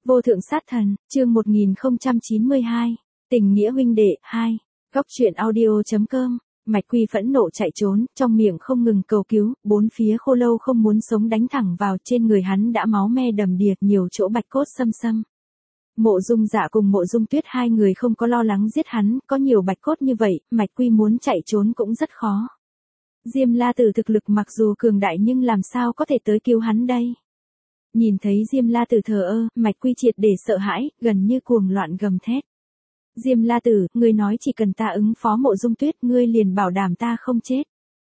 Vô thượng sát thần, chương 1092, tình nghĩa huynh đệ, 2, góc truyện audio.com, Mạch Quy phẫn nộ chạy trốn, trong miệng không ngừng cầu cứu, bốn phía Khô Lâu không muốn sống đánh thẳng vào, trên người hắn đã máu me đầm đìa, nhiều chỗ bạch cốt xâm xâm. Mộ Dung Dạ cùng Mộ Dung Tuyết hai người không có lo lắng giết hắn, có nhiều bạch cốt như vậy, Mạch Quy muốn chạy trốn cũng rất khó. Diêm La Tử thực lực mặc dù cường đại nhưng làm sao có thể tới cứu hắn đây? Nhìn thấy Diêm La Tử thờ ơ, Mạch Quy triệt để sợ hãi, gần như cuồng loạn gầm thét. Diêm La Tử, ngươi nói chỉ cần ta ứng phó Mộ Dung Tuyết, ngươi liền bảo đảm ta không chết.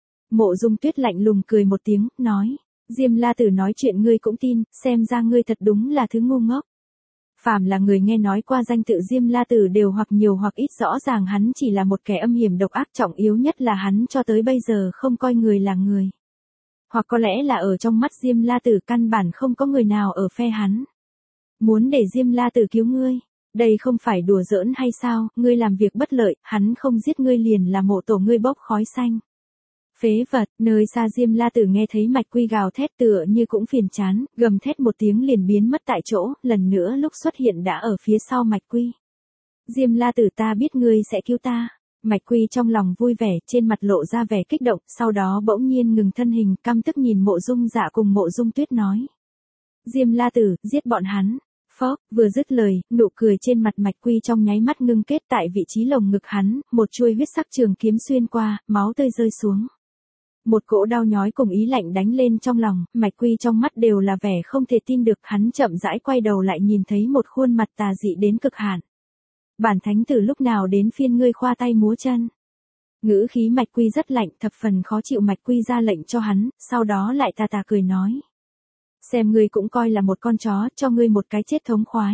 Mộ Dung Tuyết lạnh lùng cười một tiếng, nói. Diêm La Tử nói chuyện ngươi cũng tin, xem ra ngươi thật đúng là thứ ngu ngốc. Phàm là người nghe nói qua danh tự Diêm La Tử đều hoặc nhiều hoặc ít rõ ràng hắn chỉ là một kẻ âm hiểm độc ác, trọng yếu nhất là hắn cho tới bây giờ không coi người là người. Hoặc có lẽ là ở trong mắt Diêm La Tử căn bản không có người nào ở phe hắn. Muốn để Diêm La Tử cứu ngươi, đây không phải đùa giỡn hay sao, ngươi làm việc bất lợi, hắn không giết ngươi liền là mộ tổ ngươi bốc khói xanh. Phế vật, nơi xa Diêm La Tử nghe thấy Mạch Quy gào thét tựa như cũng phiền chán, gầm thét một tiếng liền biến mất tại chỗ, lần nữa lúc xuất hiện đã ở phía sau Mạch Quy. Diêm La Tử, ta biết ngươi sẽ cứu ta. Mạch Quy trong lòng vui vẻ, trên mặt lộ ra vẻ kích động, sau đó bỗng nhiên ngừng thân hình, căm tức nhìn Mộ Dung Dạ cùng Mộ Dung Tuyết nói. Diêm La Tử, giết bọn hắn. Phốc, vừa dứt lời, nụ cười trên mặt Mạch Quy trong nháy mắt ngưng kết, tại vị trí lồng ngực hắn, một chuôi huyết sắc trường kiếm xuyên qua, máu tươi rơi xuống. Một cỗ đau nhói cùng ý lạnh đánh lên trong lòng, Mạch Quy trong mắt đều là vẻ không thể tin được, hắn chậm rãi quay đầu lại nhìn thấy một khuôn mặt tà dị đến cực hạn. Bản thánh tử lúc nào đến phiên ngươi khoa tay múa chân. Ngữ khí Mạch Quy rất lạnh, thập phần khó chịu. Mạch Quy ra lệnh cho hắn, sau đó lại tà tà cười nói. Xem ngươi cũng coi là một con chó, cho ngươi một cái chết thống khoái.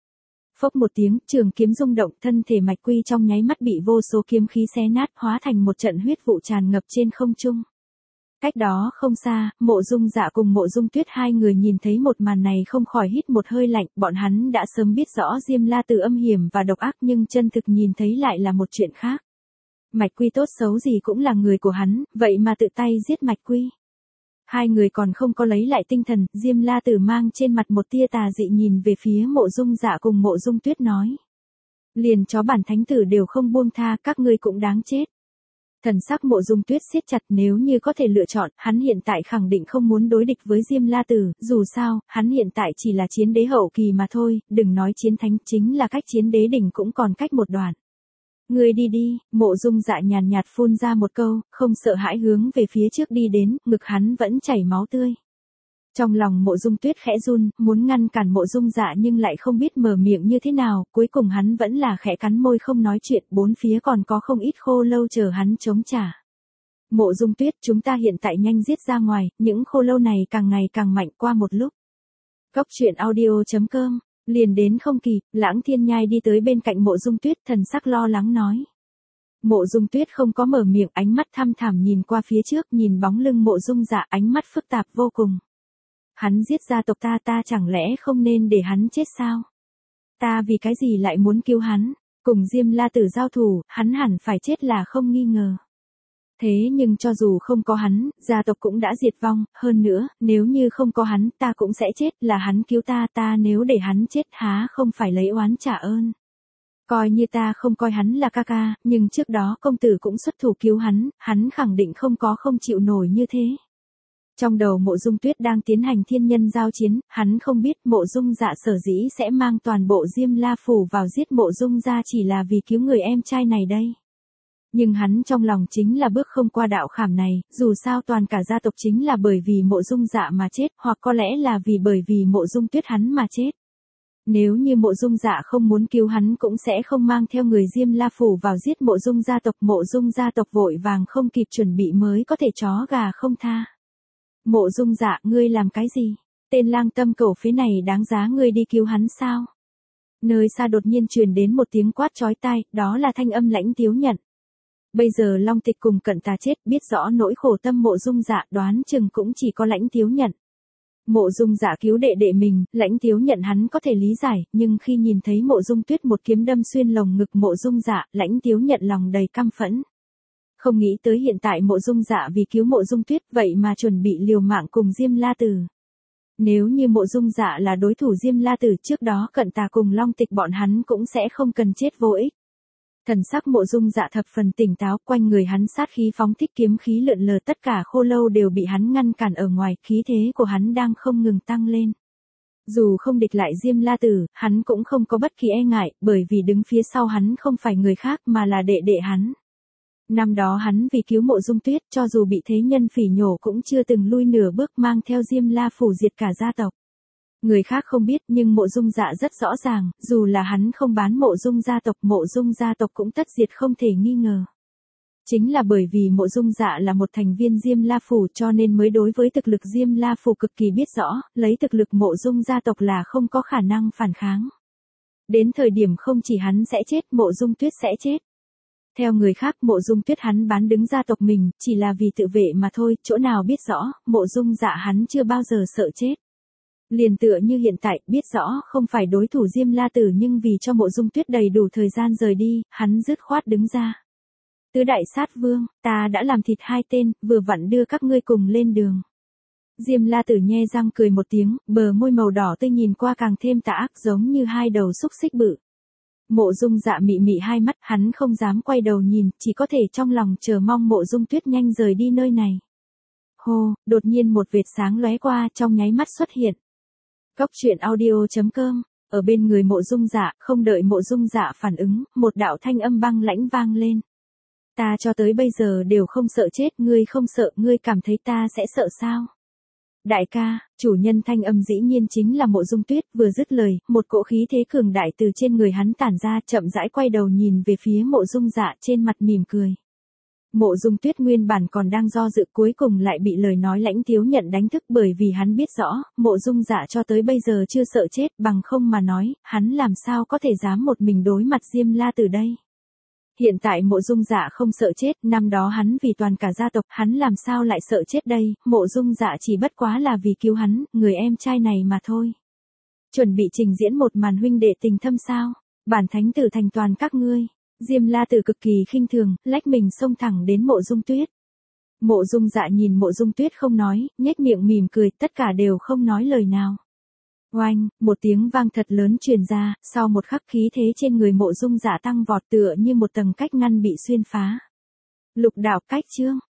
Phốc một tiếng, trường kiếm rung động, thân thể Mạch Quy trong nháy mắt bị vô số kiếm khí xé nát, hóa thành một trận huyết vụ tràn ngập trên không trung. Cách đó không xa, Mộ Dung Dạ cùng Mộ Dung Tuyết hai người nhìn thấy một màn này không khỏi hít một hơi lạnh, bọn hắn đã sớm biết rõ Diêm La Tử âm hiểm và độc ác nhưng chân thực nhìn thấy lại là một chuyện khác. Mạch Quy tốt xấu gì cũng là người của hắn, vậy mà tự tay giết Mạch Quy. Hai người còn không có lấy lại tinh thần, Diêm La Tử mang trên mặt một tia tà dị nhìn về phía Mộ Dung Dạ cùng Mộ Dung Tuyết nói. Liền chó bản thánh tử đều không buông tha, các ngươi cũng đáng chết. Thần sắc Mộ Dung Tuyết siết chặt, nếu như có thể lựa chọn, hắn hiện tại khẳng định không muốn đối địch với Diêm La Tử, dù sao, hắn hiện tại chỉ là chiến đế hậu kỳ mà thôi, đừng nói chiến thánh, chính là cách chiến đế đỉnh cũng còn cách một đoạn. Ngươi đi đi, Mộ Dung Dạ nhàn nhạt phun ra một câu, không sợ hãi hướng về phía trước đi đến, ngực hắn vẫn chảy máu tươi. Trong lòng Mộ Dung Tuyết khẽ run, muốn ngăn cản Mộ Dung Dạ nhưng lại không biết mở miệng như thế nào, cuối cùng hắn vẫn là khẽ cắn môi không nói chuyện, bốn phía còn có không ít Khô Lâu chờ hắn chống trả. Mộ Dung Tuyết, chúng ta hiện tại nhanh giết ra ngoài, những Khô Lâu này càng ngày càng mạnh. Qua một lúc. Góc truyện audio.com, liền đến không kịp, Lãng Thiên Nhai đi tới bên cạnh Mộ Dung Tuyết, thần sắc lo lắng nói. Mộ Dung Tuyết không có mở miệng, ánh mắt thăm thẳm nhìn qua phía trước, nhìn bóng lưng Mộ Dung Dạ, ánh mắt phức tạp vô cùng. Hắn giết gia tộc ta, ta chẳng lẽ không nên để hắn chết sao? Ta vì cái gì lại muốn cứu hắn? Cùng Diêm La Tử giao thủ, hắn hẳn phải chết là không nghi ngờ. Thế nhưng cho dù không có hắn, gia tộc cũng đã diệt vong, hơn nữa, nếu như không có hắn, ta cũng sẽ chết, là hắn cứu ta, ta nếu để hắn chết há không phải lấy oán trả ơn. Coi như ta không coi hắn là ca ca, nhưng trước đó công tử cũng xuất thủ cứu hắn, hắn khẳng định không có không chịu nổi như thế. Trong đầu Mộ Dung Tuyết đang tiến hành thiên nhân giao chiến, hắn không biết Mộ Dung Dạ sở dĩ sẽ mang toàn bộ Diêm La Phủ vào giết Mộ Dung Gia chỉ là vì cứu người em trai này đây. Nhưng hắn trong lòng chính là bước không qua đạo khảm này, dù sao toàn cả gia tộc chính là bởi vì Mộ Dung Dạ mà chết, hoặc có lẽ là vì bởi vì Mộ Dung Tuyết hắn mà chết. Nếu như Mộ Dung Dạ không muốn cứu hắn cũng sẽ không mang theo người Diêm La Phủ vào giết Mộ Dung gia tộc. Mộ Dung gia tộc vội vàng không kịp chuẩn bị mới có thể chó gà không tha. Mộ Dung Dạ, ngươi làm cái gì? Tên lang tâm cẩu phế này đáng giá ngươi đi cứu hắn sao? Nơi xa đột nhiên truyền đến một tiếng quát chói tai, đó là thanh âm Lãnh Tiếu Nhận. Bây giờ Long Tịch cùng Cận Tà chết, biết rõ nỗi khổ tâm Mộ Dung Dạ, đoán chừng cũng chỉ có Lãnh Tiếu Nhận. Mộ Dung Dạ cứu đệ đệ mình, Lãnh Tiếu Nhận hắn có thể lý giải, nhưng khi nhìn thấy Mộ Dung Tuyết một kiếm đâm xuyên lồng ngực Mộ Dung Dạ, Lãnh Tiếu Nhận lòng đầy căm phẫn. Không nghĩ tới hiện tại Mộ Dung Dạ vì cứu Mộ Dung Tuyết vậy mà chuẩn bị liều mạng cùng Diêm La Tử. Nếu như Mộ Dung Dạ là đối thủ Diêm La Tử trước đó Cận Tà cùng Long Tịch bọn hắn cũng sẽ không cần chết vô ích. Thần sắc Mộ Dung Dạ thập phần tỉnh táo, quanh người hắn sát khí phóng thích kiếm khí lượn lờ, tất cả khô lâu đều bị hắn ngăn cản ở ngoài, khí thế của hắn đang không ngừng tăng lên. Dù không địch lại Diêm La Tử, hắn cũng không có bất kỳ e ngại, bởi vì đứng phía sau hắn không phải người khác mà là đệ đệ hắn. Năm đó hắn vì cứu Mộ Dung Tuyết, cho dù bị thế nhân phỉ nhổ cũng chưa từng lui nửa bước, mang theo Diêm La phủ diệt cả gia tộc. Người khác không biết nhưng Mộ Dung Dạ rất rõ ràng, dù là hắn không bán Mộ Dung gia tộc cũng tất diệt không thể nghi ngờ. Chính là bởi vì Mộ Dung Dạ là một thành viên Diêm La phủ cho nên mới đối với thực lực Diêm La phủ cực kỳ biết rõ, lấy thực lực Mộ Dung gia tộc là không có khả năng phản kháng. Đến thời điểm không chỉ hắn sẽ chết, Mộ Dung Tuyết sẽ chết. Theo người khác Mộ Dung Tuyết hắn bán đứng gia tộc mình, chỉ là vì tự vệ mà thôi, chỗ nào biết rõ, Mộ Dung Dạ hắn chưa bao giờ sợ chết. Liền tựa như hiện tại, biết rõ không phải đối thủ Diêm La Tử nhưng vì cho Mộ Dung Tuyết đầy đủ thời gian rời đi, hắn dứt khoát đứng ra. Tứ đại sát vương, ta đã làm thịt 2 tên, vừa vặn đưa các ngươi cùng lên đường. Diêm La Tử nhe răng cười một tiếng, bờ môi màu đỏ tươi nhìn qua càng thêm tà ác, giống như 2 đầu xúc xích bự. Mộ Dung Dạ mị mị 2 mắt, hắn không dám quay đầu nhìn, chỉ có thể trong lòng chờ mong Mộ Dung Tuyết nhanh rời đi nơi này. Hô, đột nhiên một vệt sáng lóe qua, trong nháy mắt xuất hiện. Cốc truyện audio.com, ở bên người Mộ Dung Dạ, không đợi Mộ Dung Dạ phản ứng, một đạo thanh âm băng lãnh vang lên. Ta cho tới bây giờ đều không sợ chết, ngươi không sợ, ngươi cảm thấy ta sẽ sợ sao? Đại ca, chủ nhân thanh âm dĩ nhiên chính là Mộ Dung Tuyết, vừa dứt lời, một cỗ khí thế cường đại từ trên người hắn tản ra, chậm rãi quay đầu nhìn về phía Mộ Dung Dạ, trên mặt mỉm cười. Mộ Dung Tuyết nguyên bản còn đang do dự, cuối cùng lại bị lời nói lãnh thiếu nhận đánh thức, bởi vì hắn biết rõ, Mộ Dung Dạ cho tới bây giờ chưa sợ chết, bằng không mà nói, hắn làm sao có thể dám một mình đối mặt Diêm La Tử đây. Hiện tại Mộ Dung Dạ không sợ chết, năm đó hắn vì toàn cả gia tộc, hắn làm sao lại sợ chết đây, Mộ Dung Dạ chỉ bất quá là vì cứu hắn, người em trai này mà thôi. Chuẩn bị trình diễn một màn huynh đệ tình thâm sao, bản thánh tử thành toàn các ngươi. Diêm La Tử cực kỳ khinh thường, lách mình xông thẳng đến Mộ Dung Tuyết. Mộ Dung Dạ nhìn Mộ Dung Tuyết không nói, nhếch miệng mỉm cười, tất cả đều không nói lời nào. Oanh, một tiếng vang thật lớn truyền ra, sau một khắc khí thế trên người Mộ Dung Dạ tăng vọt, tựa như một tầng cách ngăn bị xuyên phá. Lục đạo cách chương,